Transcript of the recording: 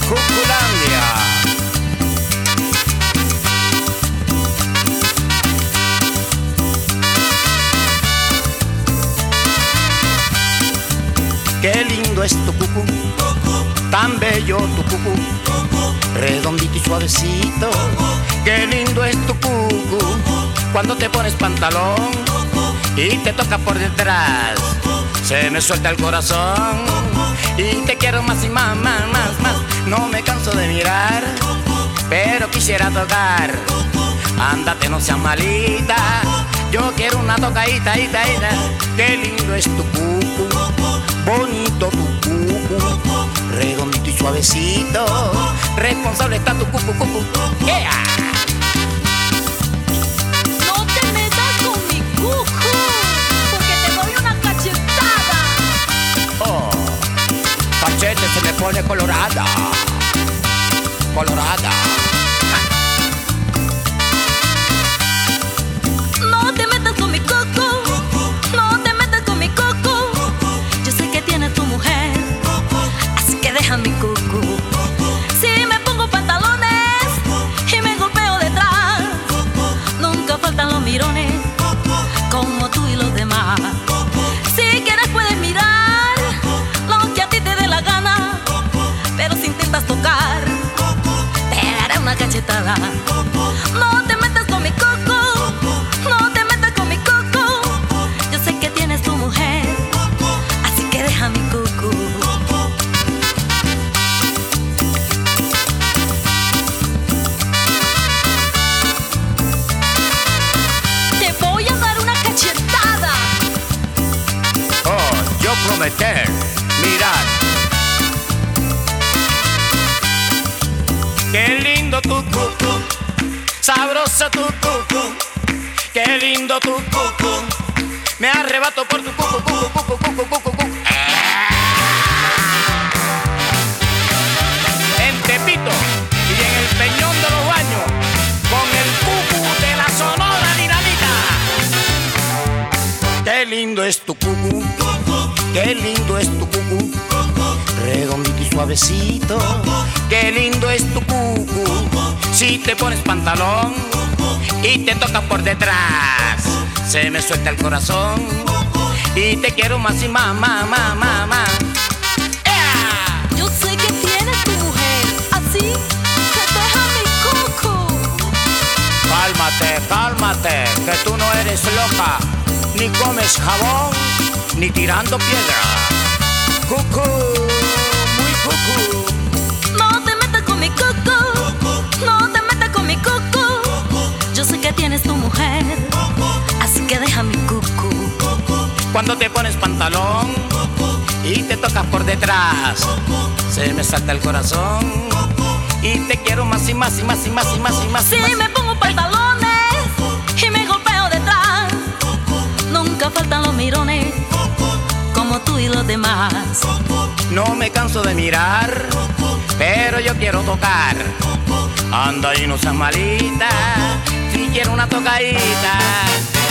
Cuculandia. Qué lindo es tu cucú, tan bello tu cucú, redondito y suavecito. Qué lindo es tu cucú, cuando te pones pantalón y te toca por detrás, se me suelta el corazón y te quiero más y más, más, más, más. No me canso de mirar, pero quisiera tocar. Ándate, no seas malita, yo quiero una tocadita, ita, ita. Qué lindo es tu cucú, bonito tu cucú, redondito y suavecito. Responsable está tu cucú, cucú. Yeah. No te metas con mi cucú, porque te doy una cachetada. Oh, cachete se me pone colorada, colorada. No te metas con mi cucú, no te metas con mi cucú. Yo sé que tienes tu mujer, así que deja mi cucú. Si me pongo pantalones y me golpeo detrás, nunca faltan los mirones, como tú y los demás. Si quieres puedes mirar lo que a ti te dé la gana, pero si intentas tocar, te daré una cachetada. No te metas con mi cucú, no te metas con mi cucú. Yo sé que tienes tu mujer, así que deja mi cucú. Te voy a dar una cachetada. Oh, yo prometer, mirar. Qué lindo tu cucú, sabroso tu cucú. Qué lindo tu cucú, me arrebato por tu cucú, cucú, cucú, cucú, cucú, cucú. En Tepito y en el Peñón de los Baños, con el cucú de la Sonora Dinamita. Qué lindo es tu cucú, qué lindo es tu cucú, redondito y suavecito. Qué lindo es tu cucú, si te pones pantalón y te toca por detrás, se me suelta el corazón y te quiero más y más, más, más, más, más. Yeah. Yo sé que tienes tu mujer, así que deja mi cucú. Cálmate, cálmate, que tú no eres loca, ni comes jabón, ni tirando piedra. Cucú, muy cucú. No te metas con mi cucú, no te metas con mi cucú. Yo sé que tienes tu mujer, así que deja mi cucú. Cuando te pones pantalón y te tocas por detrás, se me salta el corazón y te quiero más y más y más y más y más y más. Si me pongo pantalones y me golpeo detrás, nunca faltan los mirones, como tú y los demás. No me canso de mirar, pero yo quiero tocar. Anda y no seas malita, si quiero una tocadita.